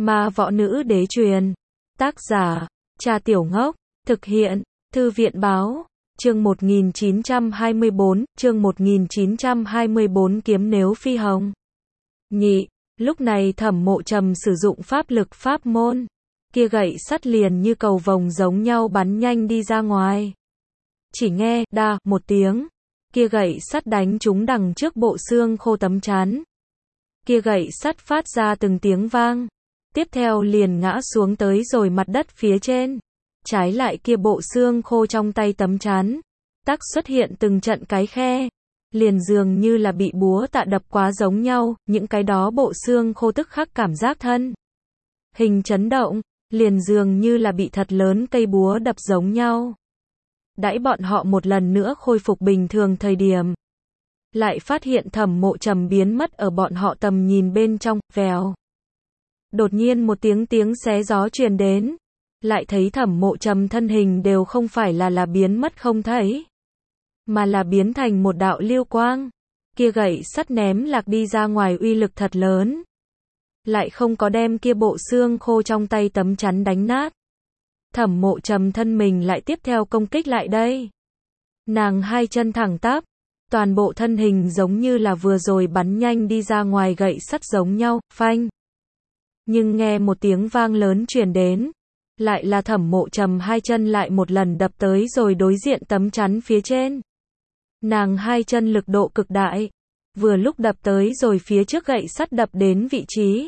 Ma võ nữ đế truyền. Tác giả, Cha Tiểu Ngốc. Thực hiện, Thư viện báo. Chương 1924, kiếm nếu phi hồng. Nhị, lúc này Thẩm Mộ Trầm sử dụng pháp lực pháp môn. Kia gậy sắt liền như cầu vồng giống nhau bắn nhanh đi ra ngoài. Chỉ nghe, đa, một tiếng. Kia gậy sắt đánh trúng đằng trước bộ xương khô tấm chắn. Kia gậy sắt phát ra từng tiếng vang. Tiếp theo liền ngã xuống tới rồi mặt đất phía trên. Trái lại kia bộ xương khô trong tay tấm chắn. Tắc xuất hiện từng trận cái khe. Liền dường như là bị búa tạ đập quá giống nhau, những cái đó bộ xương khô tức khắc cảm giác thân hình chấn động, liền dường như là bị thật lớn cây búa đập giống nhau. Đãi bọn họ một lần nữa khôi phục bình thường thời điểm, lại phát hiện Thẩm Mộ Trầm biến mất ở bọn họ tầm nhìn bên trong, vèo. Đột nhiên một tiếng xé gió truyền đến, lại thấy Thẩm Mộ Trầm thân hình đều không phải là biến mất không thấy, mà là biến thành một đạo lưu quang. Kia gậy sắt ném lạc đi ra ngoài uy lực thật lớn, lại không có đem kia bộ xương khô trong tay tấm chắn đánh nát. Thẩm Mộ Trầm thân mình lại tiếp theo công kích lại đây. Nàng hai chân thẳng tắp, toàn bộ thân hình giống như là vừa rồi bắn nhanh đi ra ngoài gậy sắt giống nhau, phanh. Nhưng nghe một tiếng vang lớn truyền đến, lại là Thẩm Mộ Trầm hai chân lại một lần đập tới rồi đối diện tấm chắn phía trên. Nàng hai chân lực độ cực đại, vừa lúc đập tới rồi phía trước gậy sắt đập đến vị trí.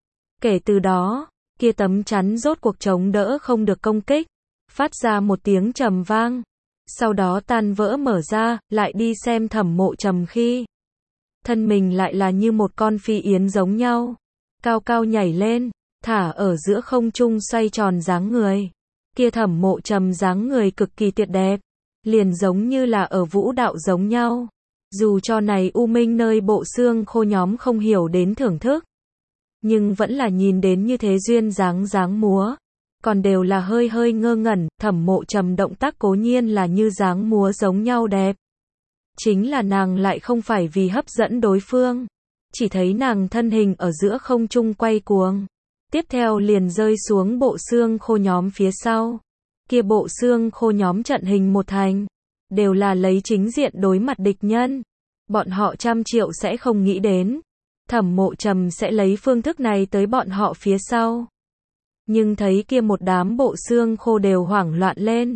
Kể từ đó, kia tấm chắn rốt cuộc chống đỡ không được công kích, phát ra một tiếng trầm vang, sau đó tan vỡ mở ra, lại đi xem Thẩm Mộ Trầm khi thân mình lại là như một con phi yến giống nhau, cao cao nhảy lên, thả ở giữa không trung xoay tròn dáng người. Kia Thẩm Mộ Trầm dáng người cực kỳ tuyệt đẹp, liền giống như là ở vũ đạo giống nhau. Dù cho này u minh nơi bộ xương khô nhóm không hiểu đến thưởng thức, nhưng vẫn là nhìn đến như thế duyên dáng múa, còn đều là hơi hơi ngơ ngẩn. Thẩm Mộ Trầm động tác cố nhiên là như dáng múa giống nhau đẹp, chính là nàng lại không phải vì hấp dẫn đối phương, chỉ thấy nàng thân hình ở giữa không trung quay cuồng, tiếp theo liền rơi xuống bộ xương khô nhóm phía sau. Kia bộ xương khô nhóm trận hình một thành, đều là lấy chính diện đối mặt địch nhân. Bọn họ trăm triệu sẽ không nghĩ đến Thẩm Mộ Trầm sẽ lấy phương thức này tới bọn họ phía sau. Nhưng thấy kia một đám bộ xương khô đều hoảng loạn lên,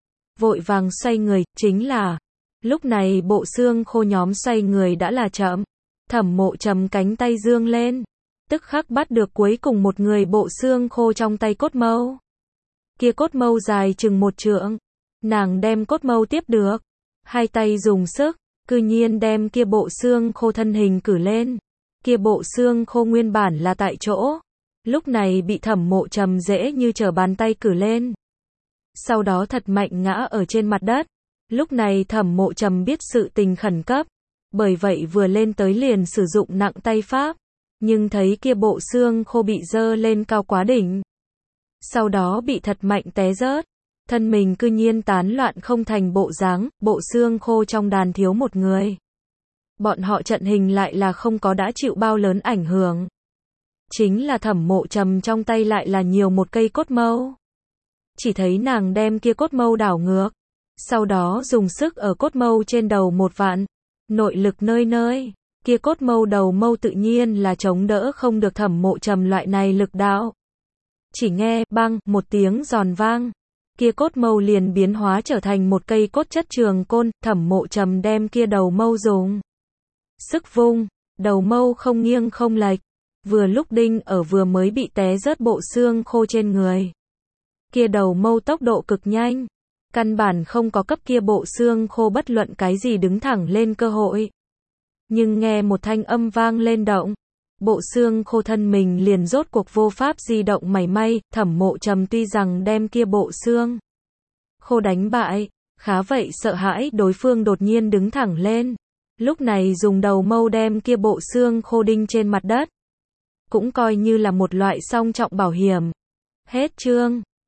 vội vàng xoay người, chính là lúc này bộ xương khô nhóm xoay người đã là chậm. Thẩm Mộ Trầm cánh tay dương lên, tức khắc bắt được cuối cùng một người bộ xương khô trong tay cốt mâu. Kia cốt mâu dài chừng một trượng, nàng đem cốt mâu tiếp được, hai tay dùng sức, cư nhiên đem kia bộ xương khô thân hình cử lên. Kia bộ xương khô nguyên bản là tại chỗ, lúc này bị Thẩm Mộ Trầm dễ như trở bàn tay cử lên, sau đó thật mạnh ngã ở trên mặt đất. Lúc này Thẩm Mộ Trầm biết sự tình khẩn cấp, bởi vậy vừa lên tới liền sử dụng nặng tay pháp, nhưng thấy kia bộ xương khô bị dơ lên cao quá đỉnh, sau đó bị thật mạnh té rớt, thân mình cư nhiên tán loạn không thành bộ dáng. Bộ xương khô trong đàn thiếu một người, bọn họ trận hình lại là không có đã chịu bao lớn ảnh hưởng. Chính là Thẩm Mộ Trầm trong tay lại là nhiều một cây cốt mâu. Chỉ thấy nàng đem kia cốt mâu đảo ngược, sau đó dùng sức ở cốt mâu trên đầu một vạn, nội lực nơi nơi, kia cốt mâu đầu mâu tự nhiên là chống đỡ không được Thẩm Mộ Trầm loại này lực đạo. Chỉ nghe, bang, một tiếng giòn vang, kia cốt mâu liền biến hóa trở thành một cây cốt chất trường côn. Thẩm Mộ Trầm đem kia đầu mâu dùng sức vung, đầu mâu không nghiêng không lệch, vừa lúc đinh ở vừa mới bị té rớt bộ xương khô trên người. Kia đầu mâu tốc độ cực nhanh, căn bản không có cấp kia bộ xương khô bất luận cái gì đứng thẳng lên cơ hội. Nhưng nghe một thanh âm vang lên động, bộ xương khô thân mình liền rốt cuộc vô pháp di động mảy may. Thẩm Mộ Trầm tuy rằng đem kia bộ xương khô đánh bại, khá vậy sợ hãi đối phương đột nhiên đứng thẳng lên, lúc này dùng đầu mâu đem kia bộ xương khô đinh trên mặt đất, cũng coi như là một loại song trọng bảo hiểm. Hết chương.